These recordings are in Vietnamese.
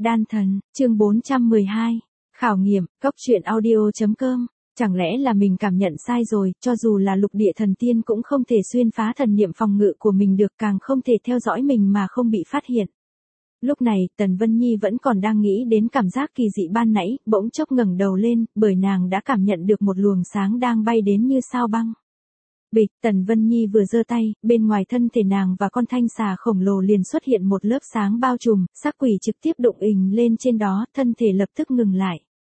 Đan thần, chương 412. Khảo nghiệm, góc truyện audio.com. Chẳng lẽ là mình cảm nhận sai rồi, cho dù là lục địa thần tiên cũng không thể xuyên phá thần niệm phòng ngự của mình được, càng không thể theo dõi mình mà không bị phát hiện. Lúc này, Tần Vân Nhi vẫn còn đang nghĩ đến cảm giác kỳ dị ban nãy, bỗng chốc ngẩng đầu lên, bởi nàng đã cảm nhận được một luồng sáng đang bay đến như sao băng. Bịch, Tần Vân Nhi vừa giơ tay, bên ngoài thân thể nàng và con thanh xà khổng lồ liền xuất hiện một lớp sáng bao trùm, xác quỷ trực tiếp đụng ình lên trên đó, thân thể lập tức ngừng lại.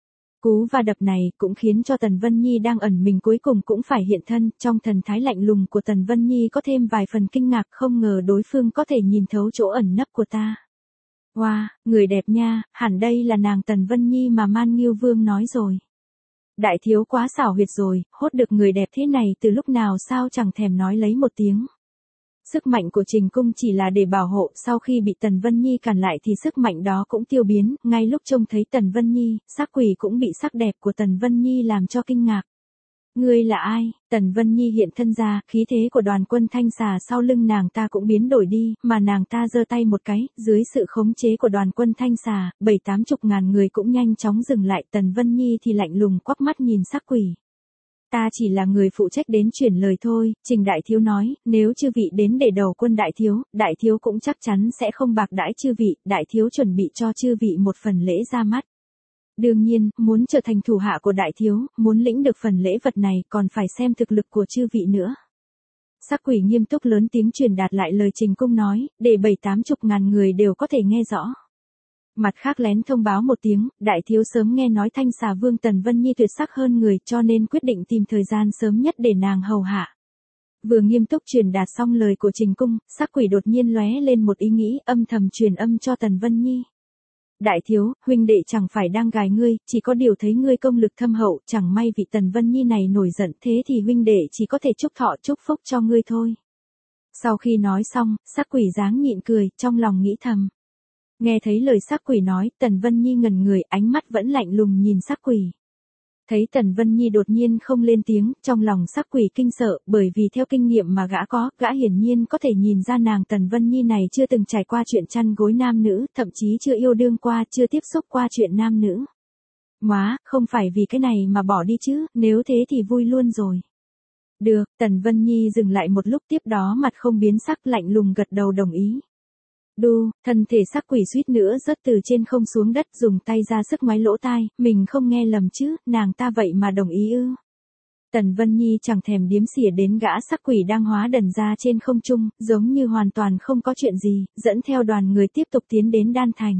Cú va đập này cũng khiến cho Tần Vân Nhi đang ẩn mình cuối cùng cũng phải hiện thân, trong thần thái lạnh lùng của Tần Vân Nhi có thêm vài phần kinh ngạc, không ngờ đối phương có thể nhìn thấu chỗ ẩn nấp của ta. Wow, người đẹp nha, hẳn đây là nàng Tần Vân Nhi mà Man Nghiêu Vương nói rồi. Đại thiếu quá xảo huyệt rồi, hốt được người đẹp thế này từ lúc nào sao chẳng thèm nói lấy một tiếng. Sức mạnh của Trình Cung chỉ là để bảo hộ, sau khi bị Tần Vân Nhi cản lại thì sức mạnh đó cũng tiêu biến, ngay lúc trông thấy Tần Vân Nhi, xác quỷ cũng bị sắc đẹp của Tần Vân Nhi làm cho kinh ngạc. Ngươi là ai? Tần Vân Nhi hiện thân ra, khí thế của đoàn quân thanh xà sau lưng nàng ta cũng biến đổi đi, mà nàng ta giơ tay một cái, dưới sự khống chế của đoàn quân thanh xà, 7-80 ngàn người cũng nhanh chóng dừng lại, Tần Vân Nhi thì lạnh lùng quắc mắt nhìn sắc quỷ. Ta chỉ là người phụ trách đến chuyển lời thôi, Trình đại thiếu nói, nếu chư vị đến để đầu quân đại thiếu cũng chắc chắn sẽ không bạc đãi chư vị, đại thiếu chuẩn bị cho chư vị một phần lễ ra mắt. Đương nhiên, muốn trở thành thủ hạ của đại thiếu, muốn lĩnh được phần lễ vật này còn phải xem thực lực của chư vị nữa. Sắc quỷ nghiêm túc lớn tiếng truyền đạt lại lời Trình Cung nói, để 7-80 ngàn người đều có thể nghe rõ. Mặt khác lén thông báo một tiếng, đại thiếu sớm nghe nói thanh xà vương Tần Vân Nhi tuyệt sắc hơn người cho nên quyết định tìm thời gian sớm nhất để nàng hầu hạ. Vừa nghiêm túc truyền đạt xong lời của Trình Cung, sắc quỷ đột nhiên lóe lên một ý nghĩ, âm thầm truyền âm cho Tần Vân Nhi. Đại thiếu, huynh đệ chẳng phải đang gài ngươi, chỉ có điều thấy ngươi công lực thâm hậu, chẳng may vị Tần Vân Nhi này nổi giận, thế thì huynh đệ chỉ có thể chúc thọ chúc phúc cho ngươi thôi. Sau khi nói xong, sắc quỷ dáng nhịn cười, trong lòng nghĩ thầm. Nghe thấy lời sắc quỷ nói, Tần Vân Nhi ngẩn người, ánh mắt vẫn lạnh lùng nhìn sắc quỷ. Thấy Tần Vân Nhi đột nhiên không lên tiếng, trong lòng sắc quỷ kinh sợ, bởi vì theo kinh nghiệm mà gã hiển nhiên có thể nhìn ra nàng Tần Vân Nhi này chưa từng trải qua chuyện chăn gối nam nữ, thậm chí chưa yêu đương qua, chưa tiếp xúc qua chuyện nam nữ. Móa, không phải vì cái này mà bỏ đi chứ, nếu thế thì vui luôn rồi. Được, Tần Vân Nhi dừng lại một lúc, tiếp đó mặt không biến sắc, lạnh lùng gật đầu đồng ý. Đu, thân thể sắc quỷ suýt nữa rớt từ trên không xuống đất, dùng tay ra sức ngoáy lỗ tai, mình không nghe lầm chứ, nàng ta vậy mà đồng ý ư. Tần Vân Nhi chẳng thèm điếm xỉa đến gã sắc quỷ đang hóa đần ra trên không trung, giống như hoàn toàn không có chuyện gì, dẫn theo đoàn người tiếp tục tiến đến Đan Thành.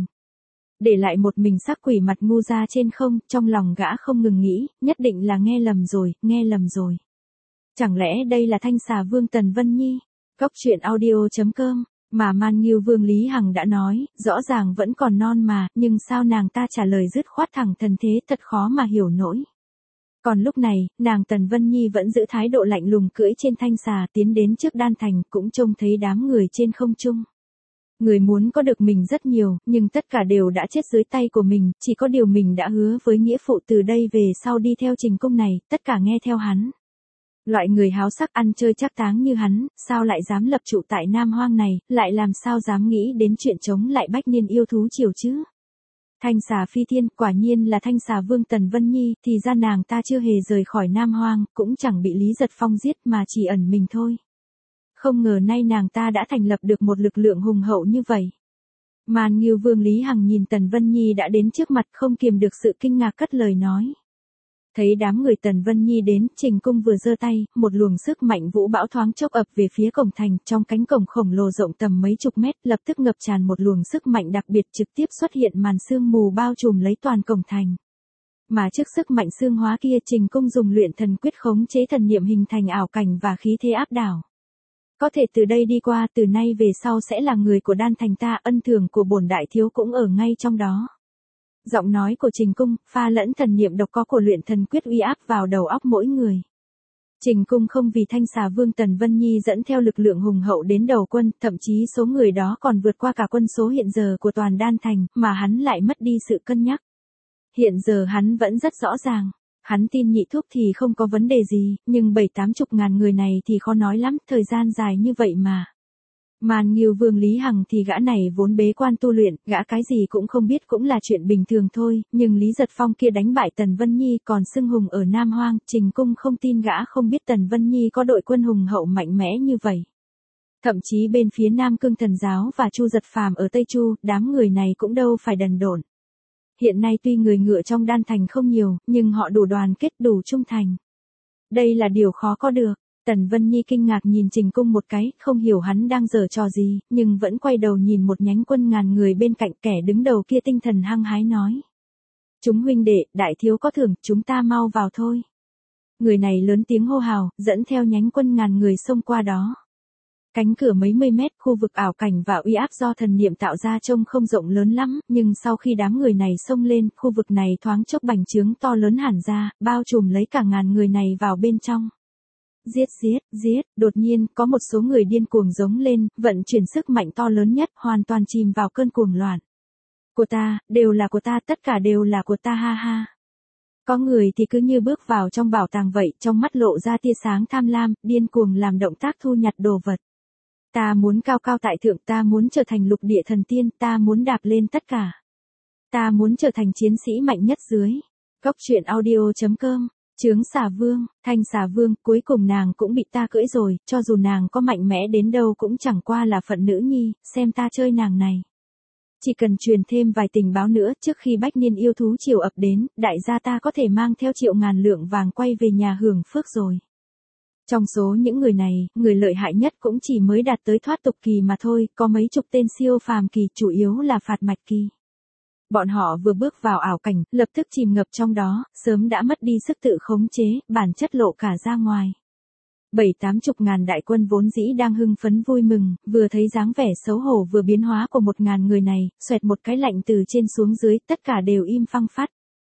Để lại một mình sắc quỷ mặt ngu ra trên không, trong lòng gã không ngừng nghĩ, nhất định là nghe lầm rồi. Chẳng lẽ đây là thanh xà vương Tần Vân Nhi? Góc truyện audio.com. Mà Man Nghiêu Vương Lý Hằng đã nói, rõ ràng vẫn còn non mà, nhưng sao nàng ta trả lời dứt khoát thẳng thừng thế, thật khó mà hiểu nổi. Còn lúc này, nàng Tần Vân Nhi vẫn giữ thái độ lạnh lùng cưỡi trên thanh xà tiến đến trước Đan Thành, cũng trông thấy đám người trên không trung. Người muốn có được mình rất nhiều, nhưng tất cả đều đã chết dưới tay của mình, chỉ có điều mình đã hứa với nghĩa phụ từ đây về sau đi theo Trình Cung này, tất cả nghe theo hắn. Loại người háo sắc ăn chơi trác táng như hắn, sao lại dám lập trụ tại Nam Hoang này, lại làm sao dám nghĩ đến chuyện chống lại bách niên yêu thú triều chứ? Thanh xà phi thiên, quả nhiên là thanh xà vương Tần Vân Nhi, thì ra nàng ta chưa hề rời khỏi Nam Hoang, cũng chẳng bị Lý Giật Phong giết mà chỉ ẩn mình thôi. Không ngờ nay nàng ta đã thành lập được một lực lượng hùng hậu như vậy. Man Nghiêu Vương Lý Hằng nhìn Tần Vân Nhi đã đến trước mặt, không kiềm được sự kinh ngạc cất lời nói. Thấy đám người Tần Vân Nhi đến, Trình Cung vừa giơ tay, một luồng sức mạnh vũ bão thoáng chốc ập về phía cổng thành, trong cánh cổng khổng lồ rộng tầm mấy chục mét, lập tức ngập tràn một luồng sức mạnh đặc biệt, trực tiếp xuất hiện màn sương mù bao trùm lấy toàn cổng thành. Mà trước sức mạnh sương hóa kia, Trình Cung dùng luyện thần quyết khống chế thần niệm hình thành ảo cảnh và khí thế áp đảo. Có thể từ đây đi qua, từ nay về sau sẽ là người của Đan Thành ta, ân thưởng của bổn đại thiếu cũng ở ngay trong đó. Giọng nói của Trình Cung, pha lẫn thần niệm độc có của luyện thần quyết uy áp vào đầu óc mỗi người. Trình Cung không vì thanh xà vương Tần Vân Nhi dẫn theo lực lượng hùng hậu đến đầu quân, thậm chí số người đó còn vượt qua cả quân số hiện giờ của toàn Đan Thành, mà hắn lại mất đi sự cân nhắc. Hiện giờ hắn vẫn rất rõ ràng. Hắn tin nhị thúc thì không có vấn đề gì, nhưng 7-80 ngàn người này thì khó nói lắm, thời gian dài như vậy mà. Màn Ngưu Vương Lý Hằng thì gã này vốn bế quan tu luyện, gã cái gì cũng không biết cũng là chuyện bình thường thôi, nhưng Lý Giật Phong kia đánh bại Tần Vân Nhi còn xưng hùng ở Nam Hoang, Trình Cung không tin gã không biết Tần Vân Nhi có đội quân hùng hậu mạnh mẽ như vậy. Thậm chí bên phía Nam Cương Thần Giáo và Chu Giật Phàm ở Tây Chu, đám người này cũng đâu phải đần độn. Hiện nay tuy người ngựa trong đan thành không nhiều, nhưng họ đủ đoàn kết đủ trung thành. Đây là điều khó có được. Tần Vân Nhi kinh ngạc nhìn Trình Cung một cái, không hiểu hắn đang giở trò gì, nhưng vẫn quay đầu nhìn một nhánh quân ngàn người bên cạnh, kẻ đứng đầu kia tinh thần hăng hái nói. Chúng huynh đệ, đại thiếu có thưởng, chúng ta mau vào thôi. Người này lớn tiếng hô hào, dẫn theo nhánh quân ngàn người xông qua đó. Cánh cửa mấy mươi mét, khu vực ảo cảnh và uy áp do thần niệm tạo ra trông không rộng lớn lắm, nhưng sau khi đám người này xông lên, khu vực này thoáng chốc bành trướng to lớn hẳn ra, bao trùm lấy cả ngàn người này vào bên trong. Giết giết, giết, đột nhiên, có một số người điên cuồng giống lên, vận chuyển sức mạnh to lớn nhất, hoàn toàn chìm vào cơn cuồng loạn. Của ta, đều là của ta, tất cả đều là của ta ha ha. Có người thì cứ như bước vào trong bảo tàng vậy, trong mắt lộ ra tia sáng tham lam, điên cuồng làm động tác thu nhặt đồ vật. Ta muốn cao cao tại thượng, ta muốn trở thành lục địa thần tiên, ta muốn đạp lên tất cả. Ta muốn trở thành chiến sĩ mạnh nhất dưới. Cốc truyện audio.com. Chướng Xà Vương, Thanh Xà Vương, cuối cùng nàng cũng bị ta cưỡi rồi, cho dù nàng có mạnh mẽ đến đâu cũng chẳng qua là phận nữ nhi, xem ta chơi nàng này. Chỉ cần truyền thêm vài tình báo nữa, trước khi bách niên yêu thú triều ập đến, đại gia ta có thể mang theo triệu ngàn lượng vàng quay về nhà hưởng phước rồi. Trong số những người này, người lợi hại nhất cũng chỉ mới đạt tới thoát tục kỳ mà thôi, có mấy chục tên siêu phàm kỳ, chủ yếu là phạt mạch kỳ. Bọn họ vừa bước vào ảo cảnh, lập tức chìm ngập trong đó, sớm đã mất đi sức tự khống chế, bản chất lộ cả ra ngoài. 7-80 ngàn đại quân vốn dĩ đang hưng phấn vui mừng, vừa thấy dáng vẻ xấu hổ vừa biến hóa của 1.000 người này, xoẹt một cái lạnh từ trên xuống dưới, tất cả đều im phăng phắt.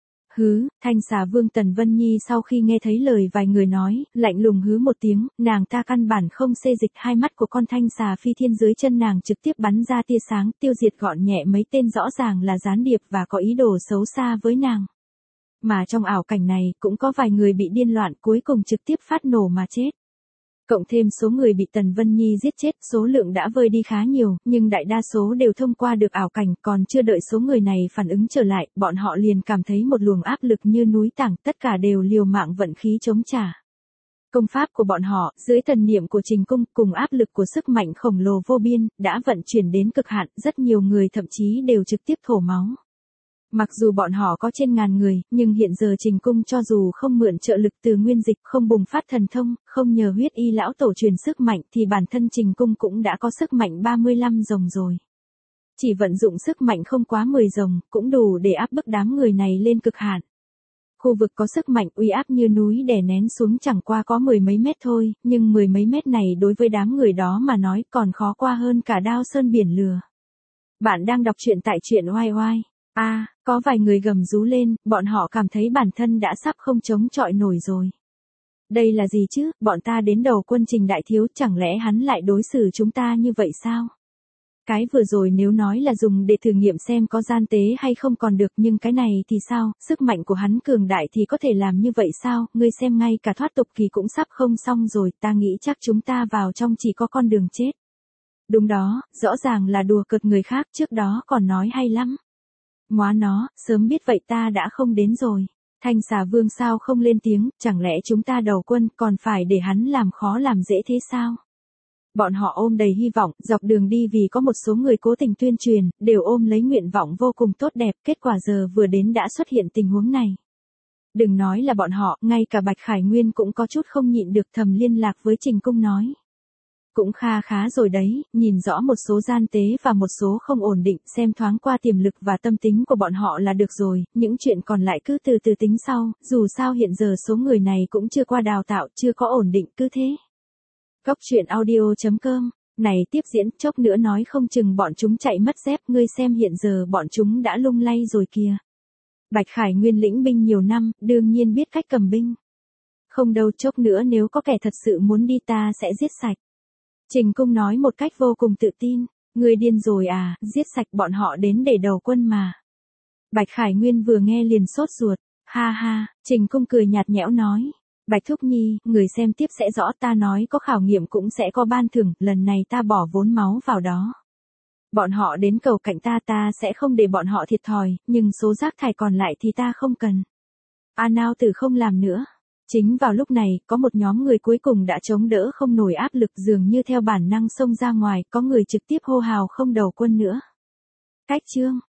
Hứ, Thanh Xà Vương Tần Vân Nhi sau khi nghe thấy lời vài người nói, lạnh lùng hứ một tiếng, nàng ta căn bản không xê dịch, hai mắt của con thanh xà phi thiên dưới chân nàng trực tiếp bắn ra tia sáng, tiêu diệt gọn nhẹ mấy tên rõ ràng là gián điệp và có ý đồ xấu xa với nàng. Mà trong ảo cảnh này, cũng có vài người bị điên loạn, cuối cùng trực tiếp phát nổ mà chết. Cộng thêm số người bị Tần Vân Nhi giết chết, số lượng đã vơi đi khá nhiều, nhưng đại đa số đều thông qua được ảo cảnh, còn chưa đợi số người này phản ứng trở lại, bọn họ liền cảm thấy một luồng áp lực như núi tảng, tất cả đều liều mạng vận khí chống trả. Công pháp của bọn họ, dưới thần niệm của Trình Cung, cùng áp lực của sức mạnh khổng lồ vô biên, đã vận chuyển đến cực hạn, rất nhiều người thậm chí đều trực tiếp thổ máu. Mặc dù bọn họ có trên ngàn người, nhưng hiện giờ Trình Cung cho dù không mượn trợ lực từ nguyên dịch, không bùng phát thần thông, không nhờ huyết y lão tổ truyền sức mạnh thì bản thân Trình Cung cũng đã có sức mạnh 35 rồng rồi. Chỉ vận dụng sức mạnh không quá 10 rồng, cũng đủ để áp bức đám người này lên cực hạn. Khu vực có sức mạnh uy áp như núi đè nén xuống chẳng qua có 10 mấy mét thôi, nhưng 10 mấy mét này đối với đám người đó mà nói còn khó qua hơn cả đao sơn biển lửa. Bạn đang đọc truyện tại truyện oai oai. Có vài người gầm rú lên, bọn họ cảm thấy bản thân đã sắp không chống chọi nổi rồi. Đây là gì chứ, bọn ta đến đầu quân Trình đại thiếu, chẳng lẽ hắn lại đối xử chúng ta như vậy sao? Cái vừa rồi nếu nói là dùng để thử nghiệm xem có gian tế hay không còn được, nhưng cái này thì sao, sức mạnh của hắn cường đại thì có thể làm như vậy sao, ngươi xem ngay cả thoát tục kỳ cũng sắp không xong rồi, ta nghĩ chắc chúng ta vào trong chỉ có con đường chết. Đúng đó, rõ ràng là đùa cợt người khác, trước đó còn nói hay lắm. Móa nó, sớm biết vậy ta đã không đến rồi. Thanh Xà Vương sao không lên tiếng, chẳng lẽ chúng ta đầu quân còn phải để hắn làm khó làm dễ thế sao? Bọn họ ôm đầy hy vọng, dọc đường đi vì có một số người cố tình tuyên truyền, đều ôm lấy nguyện vọng vô cùng tốt đẹp, kết quả giờ vừa đến đã xuất hiện tình huống này. Đừng nói là bọn họ, ngay cả Bạch Khải Nguyên cũng có chút không nhịn được, thầm liên lạc với Trình Cung nói. Cũng khá rồi đấy, nhìn rõ một số gian tế và một số không ổn định, xem thoáng qua tiềm lực và tâm tính của bọn họ là được rồi, những chuyện còn lại cứ từ từ tính sau, dù sao hiện giờ số người này cũng chưa qua đào tạo, chưa có ổn định, cứ thế. Cốc truyện audio.com, này tiếp diễn, chốc nữa nói không chừng bọn chúng chạy mất dép, ngươi xem hiện giờ bọn chúng đã lung lay rồi kìa. Bạch Khải Nguyên lĩnh binh nhiều năm, đương nhiên biết cách cầm binh. Không đâu, chốc nữa nếu có kẻ thật sự muốn đi ta sẽ giết sạch. Trình Cung nói một cách vô cùng tự tin, ngươi điên rồi à, giết sạch bọn họ đến để đầu quân mà. Bạch Khải Nguyên vừa nghe liền sốt ruột, ha ha, Trình Cung cười nhạt nhẽo nói, Bạch Thúc Nhi, người xem tiếp sẽ rõ, ta nói có khảo nghiệm cũng sẽ có ban thưởng, lần này ta bỏ vốn máu vào đó. Bọn họ đến cầu cạnh ta sẽ không để bọn họ thiệt thòi, nhưng số rác thải còn lại thì ta không cần. A Nao Tử không làm nữa. Chính vào lúc này, có một nhóm người cuối cùng đã chống đỡ không nổi áp lực, dường như theo bản năng xông ra ngoài, có người trực tiếp hô hào không đầu quân nữa. Cách chương